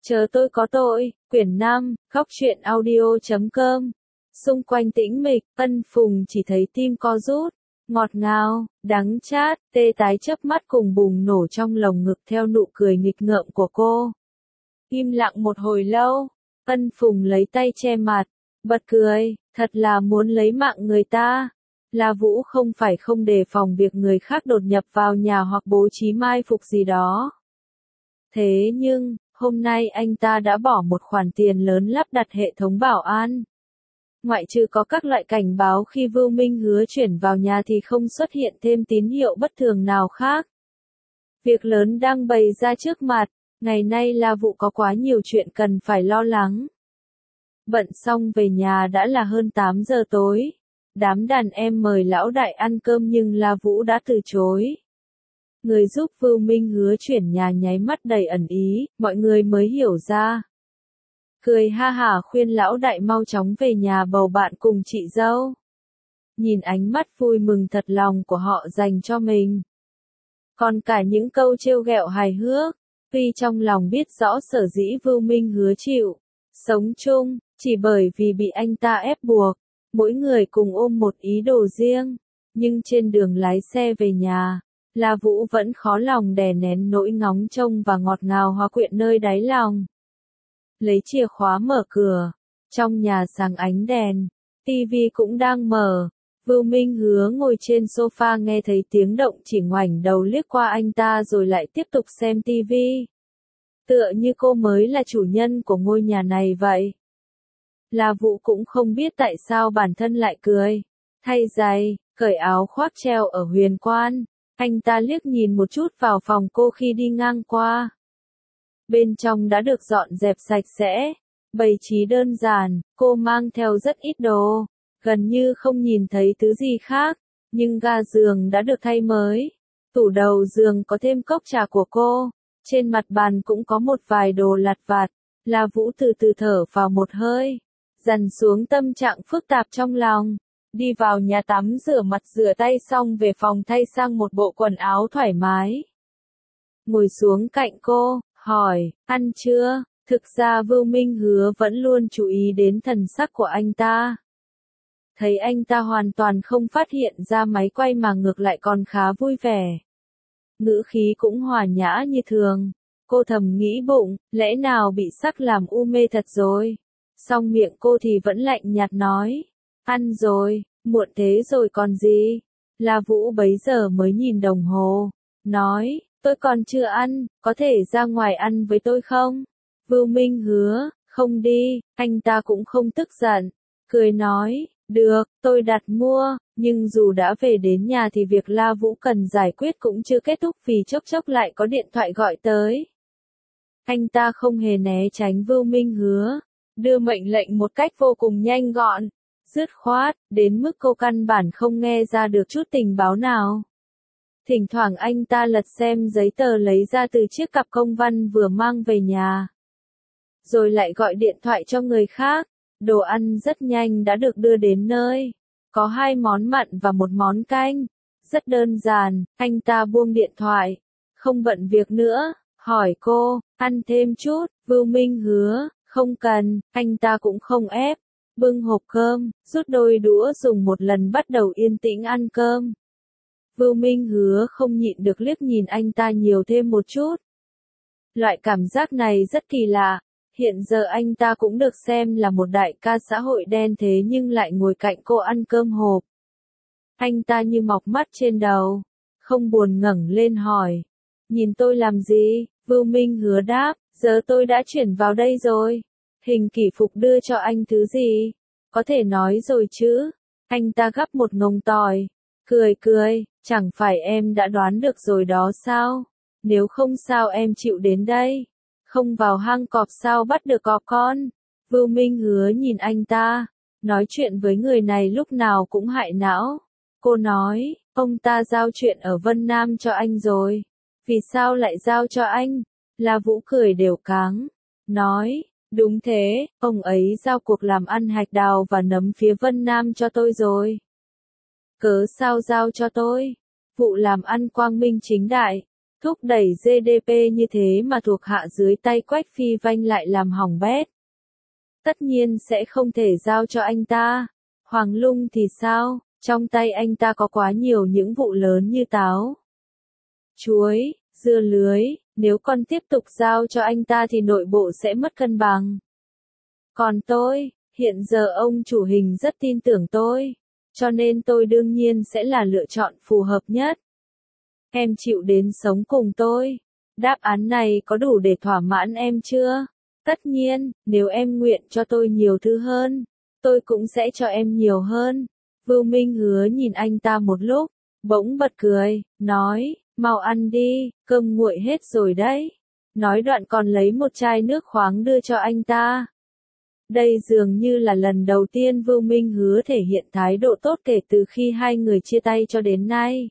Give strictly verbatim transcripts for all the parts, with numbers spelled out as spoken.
Chờ tôi có tội, quyển năm, góc truyện audio chấm com. Xung quanh tĩnh mịch, Ân Phùng chỉ thấy tim co rút, ngọt ngào, đắng chát, tê tái chớp mắt cùng bùng nổ trong lồng ngực theo nụ cười nghịch ngợm của cô. Im lặng một hồi lâu, Ân Phùng lấy tay che mặt, bật cười, thật là muốn lấy mạng người ta. La Vũ không phải không đề phòng việc người khác đột nhập vào nhà hoặc bố trí mai phục gì đó. Thế nhưng, hôm nay anh ta đã bỏ một khoản tiền lớn lắp đặt hệ thống bảo an. Ngoại trừ có các loại cảnh báo khi Vưu Minh Hứa chuyển vào nhà thì không xuất hiện thêm tín hiệu bất thường nào khác. Việc lớn đang bày ra trước mặt, ngày nay La Vũ có quá nhiều chuyện cần phải lo lắng. Bận xong về nhà đã là hơn tám giờ tối. Đám đàn em mời lão đại ăn cơm nhưng La Vũ đã từ chối. Người giúp Vưu Minh Hứa chuyển nhà nháy mắt đầy ẩn ý, mọi người mới hiểu ra. Cười ha hả khuyên lão đại mau chóng về nhà bầu bạn cùng chị dâu. Nhìn ánh mắt vui mừng thật lòng của họ dành cho mình. Còn cả những câu trêu ghẹo hài hước, tuy trong lòng biết rõ sở dĩ Vưu Minh Hứa chịu sống chung, chỉ bởi vì bị anh ta ép buộc. Mỗi người cùng ôm một ý đồ riêng, nhưng trên đường lái xe về nhà, La Vũ vẫn khó lòng đè nén nỗi ngóng trông và ngọt ngào hòa quyện nơi đáy lòng. Lấy chìa khóa mở cửa, trong nhà sáng ánh đèn, tivi cũng đang mở, Vưu Minh Hứa ngồi trên sofa nghe thấy tiếng động chỉ ngoảnh đầu liếc qua anh ta rồi lại tiếp tục xem tivi. Tựa như cô mới là chủ nhân của ngôi nhà này vậy. La Vũ cũng không biết tại sao bản thân lại cười. Thay giày, cởi áo khoác treo ở huyền quan, anh ta liếc nhìn một chút vào phòng cô khi đi ngang qua. Bên trong đã được dọn dẹp sạch sẽ, bày trí đơn giản, cô mang theo rất ít đồ, gần như không nhìn thấy thứ gì khác, nhưng ga giường đã được thay mới. Tủ đầu giường có thêm cốc trà của cô, trên mặt bàn cũng có một vài đồ lặt vặt. La Vũ từ từ thở vào một hơi, dằn xuống tâm trạng phức tạp trong lòng, đi vào nhà tắm rửa mặt rửa tay xong về phòng thay sang một bộ quần áo thoải mái. Ngồi xuống cạnh cô, hỏi, ăn chưa? Thực ra Vưu Minh Hứa vẫn luôn chú ý đến thần sắc của anh ta. Thấy anh ta hoàn toàn không phát hiện ra máy quay mà ngược lại còn khá vui vẻ. Ngữ khí cũng hòa nhã như thường. Cô thầm nghĩ bụng, lẽ nào bị sắc làm u mê thật rồi? Song miệng cô thì vẫn lạnh nhạt nói, ăn rồi, muộn thế rồi còn gì? La Vũ bấy giờ mới nhìn đồng hồ, nói, tôi còn chưa ăn, có thể ra ngoài ăn với tôi không? Vưu Minh Hứa, không đi, anh ta cũng không tức giận, cười nói, được, tôi đặt mua, nhưng dù đã về đến nhà thì việc La Vũ cần giải quyết cũng chưa kết thúc vì chốc chốc lại có điện thoại gọi tới. Anh ta không hề né tránh Vưu Minh Hứa, đưa mệnh lệnh một cách vô cùng nhanh gọn, dứt khoát, đến mức cô căn bản không nghe ra được chút tình báo nào. Thỉnh thoảng anh ta lật xem giấy tờ lấy ra từ chiếc cặp công văn vừa mang về nhà. Rồi lại gọi điện thoại cho người khác, đồ ăn rất nhanh đã được đưa đến nơi. Có hai món mặn và một món canh. Rất đơn giản, anh ta buông điện thoại, không bận việc nữa, hỏi cô, ăn thêm chút, Vưu Minh Hứa. Không cần, anh ta cũng không ép. Bưng hộp cơm, rút đôi đũa dùng một lần bắt đầu yên tĩnh ăn cơm. Vưu Minh Hứa không nhịn được liếc nhìn anh ta nhiều thêm một chút. Loại cảm giác này rất kỳ lạ. Hiện giờ anh ta cũng được xem là một đại ca xã hội đen thế nhưng lại ngồi cạnh cô ăn cơm hộp. Anh ta như mọc mắt trên đầu, không buồn ngẩng lên hỏi. Nhìn tôi làm gì? Vưu Minh Hứa đáp. Giờ tôi đã chuyển vào đây rồi. Hình kỷ phục đưa cho anh thứ gì? Có thể nói rồi chứ? Anh ta gắp một ngông tỏi. Cười cười, chẳng phải em đã đoán được rồi đó sao? Nếu không sao em chịu đến đây? Không vào hang cọp sao bắt được cọp con? Vưu Minh Hứa nhìn anh ta. Nói chuyện với người này lúc nào cũng hại não. Cô nói, ông ta giao chuyện ở Vân Nam cho anh rồi. Vì sao lại giao cho anh? La Vũ cười đều cáng, nói, đúng thế, ông ấy giao cuộc làm ăn hạch đào và nấm phía Vân Nam cho tôi rồi. Cớ sao giao cho tôi? Vụ làm ăn quang minh chính đại, Thúc đẩy giê đê pê như thế mà thuộc hạ dưới tay Quách Phi Vanh lại làm hỏng bét. Tất nhiên sẽ không thể giao cho anh ta. Hoàng Lung thì sao, trong tay anh ta có quá nhiều những vụ lớn như táo, chuối, dưa lưới, nếu con tiếp tục giao cho anh ta thì nội bộ sẽ mất cân bằng. Còn tôi, hiện giờ ông chủ hình rất tin tưởng tôi, cho nên tôi đương nhiên sẽ là lựa chọn phù hợp nhất. Em chịu đến sống cùng tôi. Đáp án này có đủ để thỏa mãn em chưa? Tất nhiên, nếu em nguyện cho tôi nhiều thứ hơn, tôi cũng sẽ cho em nhiều hơn. Vưu Minh Hứa nhìn anh ta một lúc, bỗng bật cười, nói, mau ăn đi, cơm nguội hết rồi đấy. Nói đoạn còn lấy một chai nước khoáng đưa cho anh ta. Đây dường như là lần đầu tiên Vưu Minh Hứa thể hiện thái độ tốt kể từ khi hai người chia tay cho đến nay.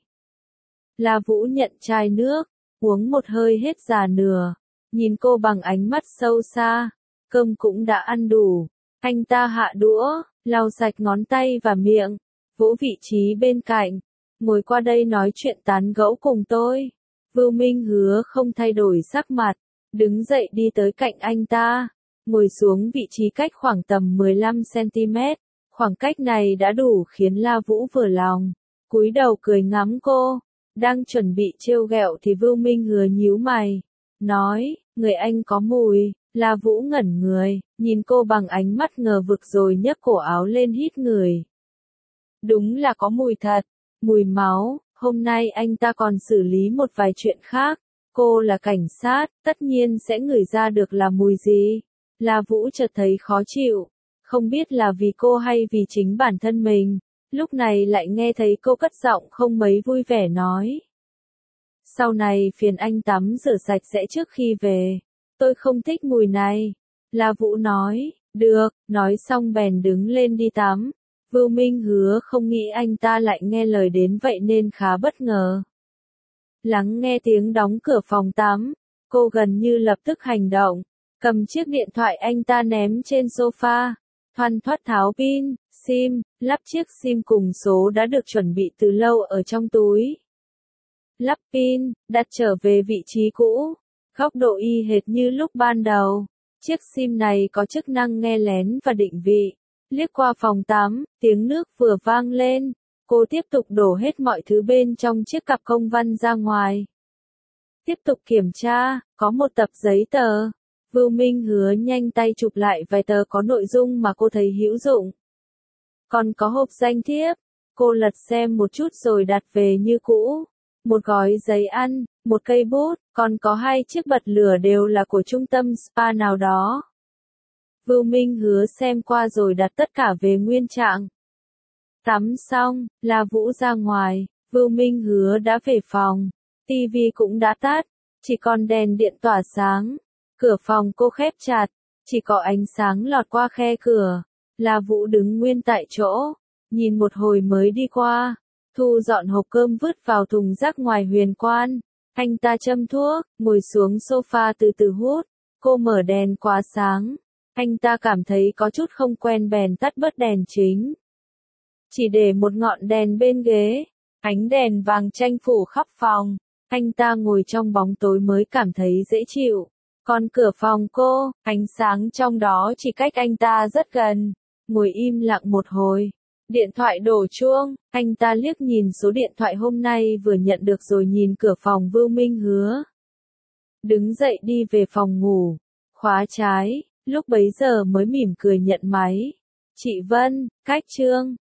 La Vũ nhận chai nước, uống một hơi hết già nửa, nhìn cô bằng ánh mắt sâu xa, cơm cũng đã ăn đủ. Anh ta hạ đũa, lau sạch ngón tay và miệng, vỗ vị trí bên cạnh, ngồi qua đây nói chuyện tán gẫu cùng tôi. Vưu Minh Hứa không thay đổi sắc mặt, đứng dậy đi tới cạnh anh ta, ngồi xuống vị trí cách khoảng tầm mười lăm xăng-ti-mét, khoảng cách này đã đủ khiến La Vũ vừa lòng, cúi đầu cười ngắm cô, đang chuẩn bị trêu ghẹo thì Vưu Minh Hứa nhíu mày, nói, người anh có mùi. La Vũ ngẩn người, nhìn cô bằng ánh mắt ngờ vực rồi nhấc cổ áo lên hít người. Đúng là có mùi thật, mùi máu, hôm nay anh ta còn xử lý một vài chuyện khác, cô là cảnh sát, tất nhiên sẽ ngửi ra được là mùi gì. La Vũ chợt thấy khó chịu, không biết là vì cô hay vì chính bản thân mình, lúc này lại nghe thấy cô cất giọng không mấy vui vẻ nói. Sau này phiền anh tắm rửa sạch sẽ trước khi về. Tôi không thích mùi này. La Vũ nói, được, nói xong bèn đứng lên đi tắm. Vưu Minh Hứa không nghĩ anh ta lại nghe lời đến vậy nên khá bất ngờ. Lắng nghe tiếng đóng cửa phòng tắm, cô gần như lập tức hành động, cầm chiếc điện thoại anh ta ném trên sofa, thoăn thoắt tháo pin, sim, lắp chiếc sim cùng số đã được chuẩn bị từ lâu ở trong túi. Lắp pin, đặt trở về vị trí cũ. Góc độ y hệt như lúc ban đầu. Chiếc sim này có chức năng nghe lén và định vị. Liếc qua phòng tắm, tiếng nước vừa vang lên. Cô tiếp tục đổ hết mọi thứ bên trong chiếc cặp công văn ra ngoài. Tiếp tục kiểm tra, có một tập giấy tờ. Vưu Minh Hứa nhanh tay chụp lại vài tờ có nội dung mà cô thấy hữu dụng. Còn có hộp danh thiếp. Cô lật xem một chút rồi đặt về như cũ. Một gói giấy ăn, một cây bút, còn có hai chiếc bật lửa đều là của trung tâm spa nào đó. Vưu Minh Hứa xem qua rồi đặt tất cả về nguyên trạng. Tắm xong, La Vũ ra ngoài, Vưu Minh Hứa đã về phòng, tivi cũng đã tắt, chỉ còn đèn điện tỏa sáng. Cửa phòng cô khép chặt, chỉ có ánh sáng lọt qua khe cửa. La Vũ đứng nguyên tại chỗ, nhìn một hồi mới đi qua. Thu dọn hộp cơm vứt vào thùng rác ngoài huyền quan. Anh ta châm thuốc, ngồi xuống sofa từ từ hút. Cô mở đèn quá sáng. Anh ta cảm thấy có chút không quen bèn tắt bớt đèn chính. Chỉ để một ngọn đèn bên ghế. Ánh đèn vàng chanh phủ khắp phòng. Anh ta ngồi trong bóng tối mới cảm thấy dễ chịu. Còn cửa phòng cô, ánh sáng trong đó chỉ cách anh ta rất gần. Ngồi im lặng một hồi. Điện thoại đổ chuông, anh ta liếc nhìn số điện thoại hôm nay vừa nhận được rồi nhìn cửa phòng Vưu Minh Hứa. Đứng dậy đi về phòng ngủ, khóa trái, lúc bấy giờ mới mỉm cười nhận máy. Chị Vân, cách Trương,